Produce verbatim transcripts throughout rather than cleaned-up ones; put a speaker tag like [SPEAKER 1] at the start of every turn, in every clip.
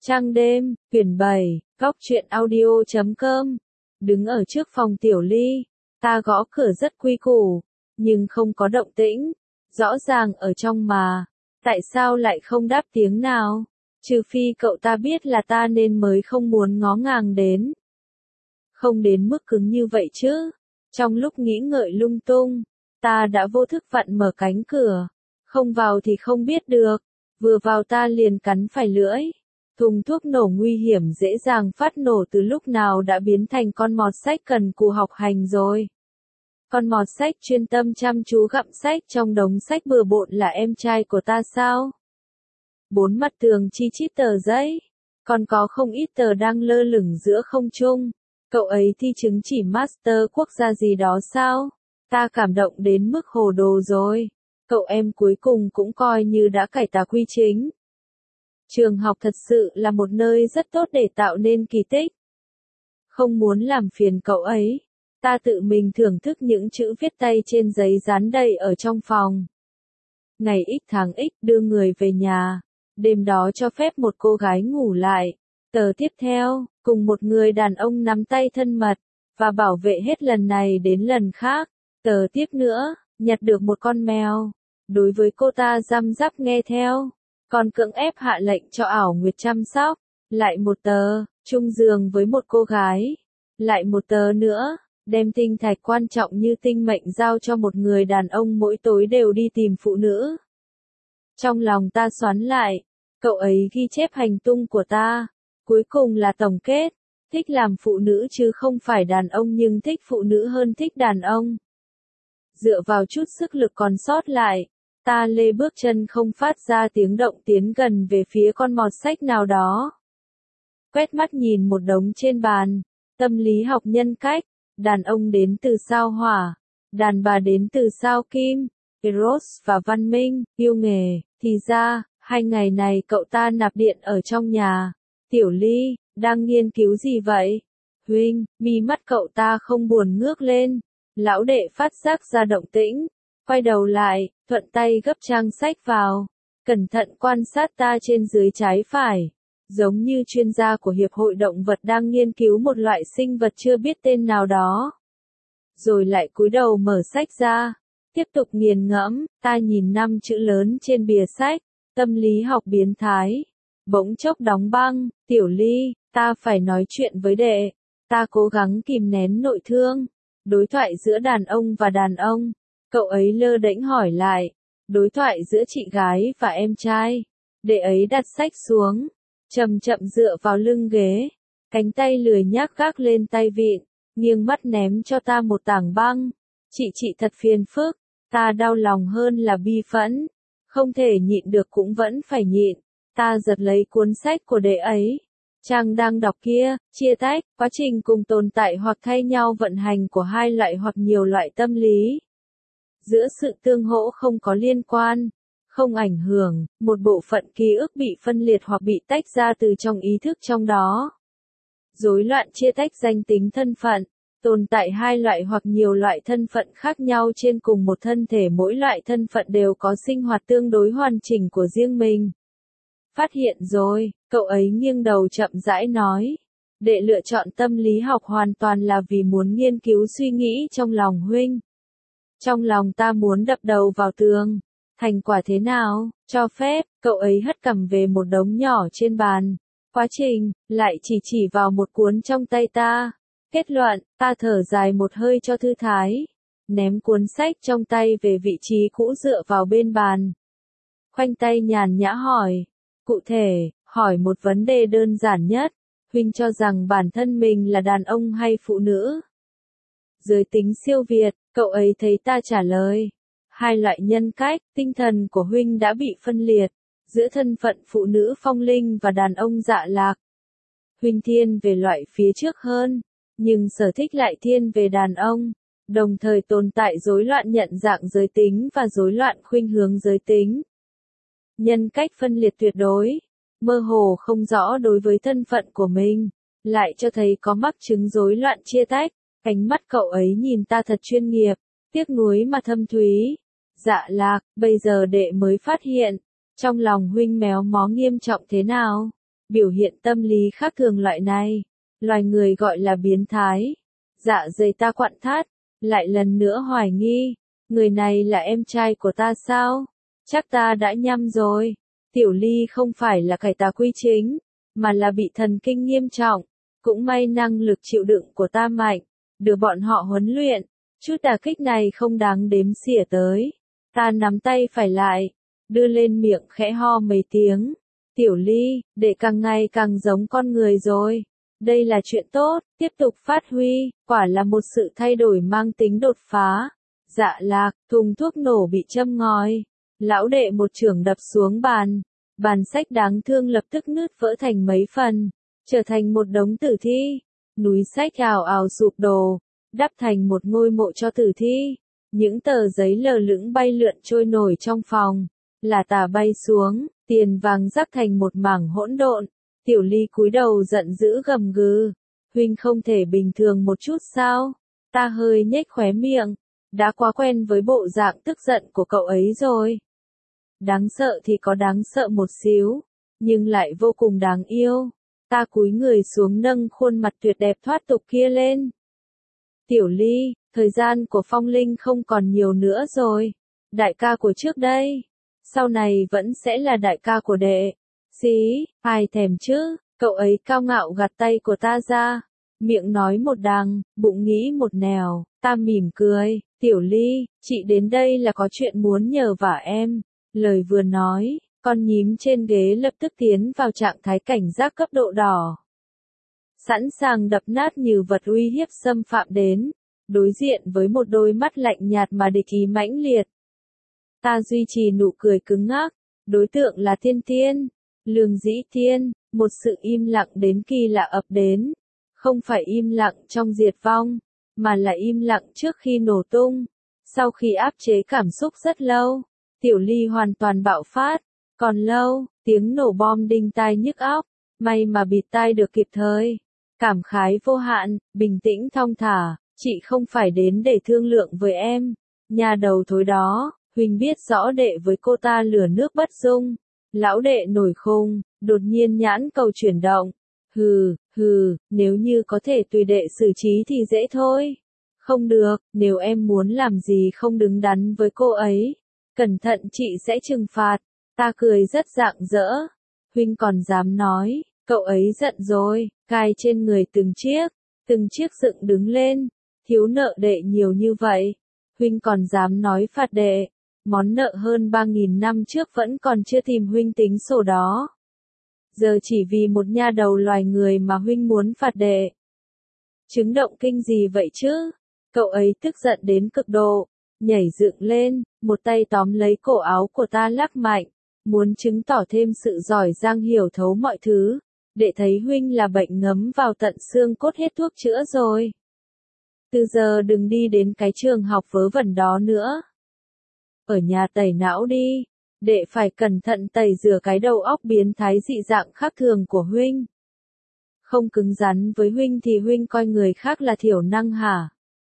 [SPEAKER 1] Trăng đêm, quyển bảy, góc truyện audio chấm com. Đứng ở trước phòng Tiểu Ly, ta gõ cửa rất quy củ, nhưng không có động tĩnh. Rõ ràng ở trong mà, tại sao lại không đáp tiếng nào? Trừ phi cậu ta biết là ta nên mới không muốn ngó ngàng đến. Không đến mức cứng như vậy chứ. Trong lúc nghĩ ngợi lung tung, ta đã vô thức vặn mở cánh cửa. Không vào thì không biết được. Vừa vào ta liền cắn phải lưỡi. Thùng thuốc nổ nguy hiểm dễ dàng phát nổ từ lúc nào đã biến thành con mọt sách cần cù học hành rồi. Con mọt sách chuyên tâm chăm chú gặm sách trong đống sách bừa bộn là em trai của ta sao? Bốn mặt tường chi chít tờ giấy, còn có không ít tờ đang lơ lửng giữa không trung. Cậu ấy thi chứng chỉ master quốc gia gì đó sao? Ta cảm động đến mức hồ đồ rồi. Cậu em cuối cùng cũng coi như đã cải tà quy chính. Trường học thật sự là một nơi rất tốt để tạo nên kỳ tích. Không muốn làm phiền cậu ấy, ta tự mình thưởng thức những chữ viết tay trên giấy dán đầy ở trong phòng. Ngày X tháng X đưa người về nhà, đêm đó cho phép một cô gái ngủ lại. Tờ tiếp theo, cùng một người đàn ông nắm tay thân mật, và bảo vệ hết lần này đến lần khác. Tờ tiếp nữa, nhặt được một con mèo. Đối với cô ta răm rắp nghe theo. Còn cưỡng ép hạ lệnh cho ảo nguyệt chăm sóc. Lại một tờ, chung giường với một cô gái. Lại một tờ nữa, đem tinh thạch quan trọng như tinh mệnh giao cho một người đàn ông mỗi tối đều đi tìm phụ nữ. Trong lòng ta xoắn lại, cậu ấy ghi chép hành tung của ta. Cuối cùng là tổng kết, thích làm phụ nữ chứ không phải đàn ông nhưng thích phụ nữ hơn thích đàn ông. Dựa vào chút sức lực còn sót lại, ta lê bước chân không phát ra tiếng động tiến gần về phía con mọt sách nào đó. Quét mắt nhìn một đống trên bàn, tâm lý học nhân cách, đàn ông đến từ sao hỏa, đàn bà đến từ sao kim, Eros và văn minh, yêu nghề, thì ra, hai ngày này cậu ta nạp điện ở trong nhà. Tiểu Ly, đang nghiên cứu gì vậy? Huynh, mi mắt cậu ta không buồn ngước lên. Lão đệ phát giác ra động tĩnh, quay đầu lại, thuận tay gấp trang sách vào, cẩn thận quan sát ta trên dưới trái phải, giống như chuyên gia của Hiệp hội Động vật đang nghiên cứu một loại sinh vật chưa biết tên nào đó. Rồi lại cúi đầu mở sách ra, tiếp tục nghiền ngẫm, ta nhìn năm chữ lớn trên bìa sách, tâm lý học biến thái. Bỗng chốc đóng băng, Tiểu Ly, ta phải nói chuyện với đệ. Ta cố gắng kìm nén nội thương. Đối thoại giữa đàn ông và đàn ông. Cậu ấy lơ đễnh hỏi lại. Đối thoại giữa chị gái và em trai. Đệ ấy đặt sách xuống, chậm chậm dựa vào lưng ghế, cánh tay lười nhác gác lên tay vịn, nghiêng mắt ném cho ta một tảng băng. Chị chị thật phiền phức. Ta đau lòng hơn là bi phẫn. Không thể nhịn được cũng vẫn phải nhịn. Ta giật lấy cuốn sách của đệ ấy. Trang đang đọc kia, chia tách, quá trình cùng tồn tại hoặc thay nhau vận hành của hai loại hoặc nhiều loại tâm lý. Giữa sự tương hỗ không có liên quan, không ảnh hưởng, một bộ phận ký ức bị phân liệt hoặc bị tách ra từ trong ý thức trong đó. Rối loạn chia tách danh tính thân phận, tồn tại hai loại hoặc nhiều loại thân phận khác nhau trên cùng một thân thể, mỗi loại thân phận đều có sinh hoạt tương đối hoàn chỉnh của riêng mình. Phát hiện rồi, cậu ấy nghiêng đầu chậm rãi nói. Đệ lựa chọn tâm lý học hoàn toàn là vì muốn nghiên cứu suy nghĩ trong lòng huynh. Trong lòng ta muốn đập đầu vào tường. Thành quả thế nào? Cho phép, cậu ấy hất cằm về một đống nhỏ trên bàn. Quá trình, lại chỉ chỉ vào một cuốn trong tay ta. Kết luận, ta thở dài một hơi cho thư thái. Ném cuốn sách trong tay về vị trí cũ dựa vào bên bàn. Khoanh tay nhàn nhã hỏi. Cụ thể, hỏi một vấn đề đơn giản nhất, huynh cho rằng bản thân mình là đàn ông hay phụ nữ? Giới tính siêu việt, cậu ấy thấy ta trả lời. Hai loại nhân cách, tinh thần của huynh đã bị phân liệt, giữa thân phận phụ nữ phong linh và đàn ông dạ lạc. Huynh thiên về loại phía trước hơn, nhưng sở thích lại thiên về đàn ông, đồng thời tồn tại rối loạn nhận dạng giới tính và rối loạn khuynh hướng giới tính. Nhân cách phân liệt tuyệt đối, mơ hồ không rõ đối với thân phận của mình, lại cho thấy có mắc chứng rối loạn chia tách. Cánh mắt cậu ấy nhìn ta thật chuyên nghiệp, tiếc nuối mà thâm thúy. Dạ lạc, bây giờ đệ mới phát hiện, trong lòng huynh méo mó nghiêm trọng thế nào. Biểu hiện tâm lý khác thường loại này, loài người gọi là biến thái. Dạ dày ta quặn thắt, lại lần nữa hoài nghi, người này là em trai của ta sao? Chắc ta đã nhăm rồi. Tiểu Ly không phải là cải tà quy chính, mà là bị thần kinh nghiêm trọng. Cũng may năng lực chịu đựng của ta mạnh, được bọn họ huấn luyện. Chút đả kích này không đáng đếm xỉa tới. Ta nắm tay phải lại, đưa lên miệng khẽ ho mấy tiếng. Tiểu Ly, để càng ngày càng giống con người rồi. Đây là chuyện tốt, tiếp tục phát huy, quả là một sự thay đổi mang tính đột phá. Dạ Lạc, thùng thuốc nổ bị châm ngòi. Lão đệ một chưởng đập xuống bàn. Bàn sách đáng thương lập tức nứt vỡ thành mấy phần, trở thành một đống tử thi. Núi sách ào ào sụp đổ, đắp thành một ngôi mộ cho tử thi. Những tờ giấy lờ lững bay lượn trôi nổi trong phòng, là tả bay xuống, tiền vàng rắc thành một mảng hỗn độn. Tiểu Ly cúi đầu giận dữ gầm gừ, huynh không thể bình thường một chút sao? Ta hơi nhếch khóe miệng, đã quá quen với bộ dạng tức giận của cậu ấy rồi. Đáng sợ thì có đáng sợ một xíu, nhưng lại vô cùng đáng yêu. Ta cúi người xuống nâng khuôn mặt tuyệt đẹp thoát tục kia lên. Tiểu Ly, thời gian của Phong Linh không còn nhiều nữa rồi. Đại ca của trước đây, sau này vẫn sẽ là đại ca của đệ. Xí, ai thèm chứ, cậu ấy cao ngạo gạt tay của ta ra. Miệng nói một đằng, bụng nghĩ một nẻo. Ta mỉm cười, Tiểu Ly, chị đến đây là có chuyện muốn nhờ vả em. Lời vừa nói, con nhím trên ghế lập tức tiến vào trạng thái cảnh giác cấp độ đỏ. Sẵn sàng đập nát như vật uy hiếp xâm phạm đến, đối diện với một đôi mắt lạnh nhạt mà địch ý mãnh liệt. Ta duy trì nụ cười cứng ngắc, đối tượng là Thiên Thiên, Lương Dĩ Thiên, một sự im lặng đến kỳ lạ ập đến. Không phải im lặng trong diệt vong, mà là im lặng trước khi nổ tung. Sau khi áp chế cảm xúc rất lâu, Tiểu Ly hoàn toàn bạo phát, còn lâu, tiếng nổ bom đinh tai nhức óc, may mà bịt tai được kịp thời. Cảm khái vô hạn, bình tĩnh thong thả, chị không phải đến để thương lượng với em. Nhà đầu thối đó, huynh biết rõ đệ với cô ta lửa nước bất dung. Lão đệ nổi khùng, đột nhiên nhãn cầu chuyển động. Hừ, hừ, nếu như có thể tùy đệ xử trí thì dễ thôi. Không được, nếu em muốn làm gì không đứng đắn với cô ấy, cẩn thận chị sẽ trừng phạt. Ta cười rất rạng rỡ. Huynh còn dám nói, cậu ấy giận rồi, cài trên người từng chiếc, từng chiếc dựng đứng lên. Thiếu nợ đệ nhiều như vậy, huynh còn dám nói phạt đệ. Món nợ hơn ba nghìn năm trước vẫn còn chưa tìm huynh tính sổ đó. Giờ chỉ vì một nha đầu loài người mà huynh muốn phạt đệ. Chứng động kinh gì vậy chứ? Cậu ấy tức giận đến cực độ, nhảy dựng lên, một tay tóm lấy cổ áo của ta lắc mạnh, muốn chứng tỏ thêm sự giỏi giang hiểu thấu mọi thứ. Đệ thấy huynh là bệnh ngấm vào tận xương cốt hết thuốc chữa rồi. Từ giờ đừng đi đến cái trường học vớ vẩn đó nữa. Ở nhà tẩy não đi, đệ phải cẩn thận tẩy rửa cái đầu óc biến thái dị dạng khác thường của huynh. Không cứng rắn với huynh thì huynh coi người khác là thiểu năng hả?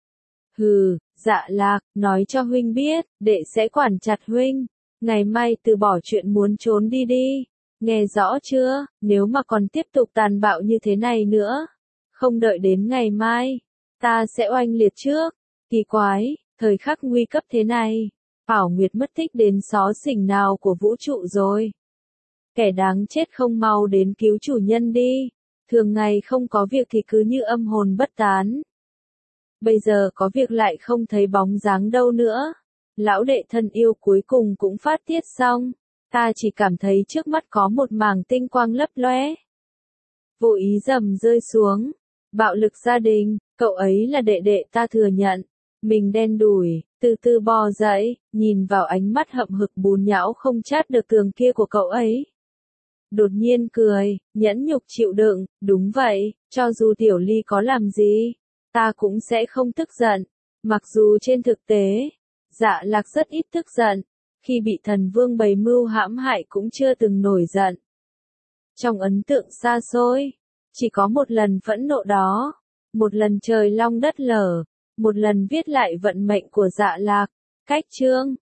[SPEAKER 1] Hừ, Dạ Lạc, nói cho huynh biết, đệ sẽ quản chặt huynh. Ngày mai từ bỏ chuyện muốn trốn đi đi. Nghe rõ chưa, nếu mà còn tiếp tục tàn bạo như thế này nữa, không đợi đến ngày mai, ta sẽ oanh liệt trước. Kỳ quái, thời khắc nguy cấp thế này, Bảo Nguyệt mất tích đến xó xỉnh nào của vũ trụ rồi. Kẻ đáng chết không mau đến cứu chủ nhân đi. Thường ngày không có việc thì cứ như âm hồn bất tán. Bây giờ có việc lại không thấy bóng dáng đâu nữa. Lão đệ thân yêu cuối cùng cũng phát tiết xong. Ta chỉ cảm thấy trước mắt có một mảng tinh quang lấp lóe. Vô ý dầm rơi xuống. Bạo lực gia đình, cậu ấy là đệ đệ ta thừa nhận. Mình đen đủi, từ từ bò dậy, nhìn vào ánh mắt hậm hực bùn nhão không chát được tường kia của cậu ấy. Đột nhiên cười, nhẫn nhục chịu đựng, đúng vậy, cho dù Tiểu Ly có làm gì, ta cũng sẽ không tức giận. Mặc dù trên thực tế, Dạ Lạc rất ít tức giận, khi bị thần vương bày mưu hãm hại cũng chưa từng nổi giận. Trong ấn tượng xa xôi, chỉ có một lần phẫn nộ đó, một lần trời long đất lở, một lần viết lại vận mệnh của Dạ Lạc. Cách chương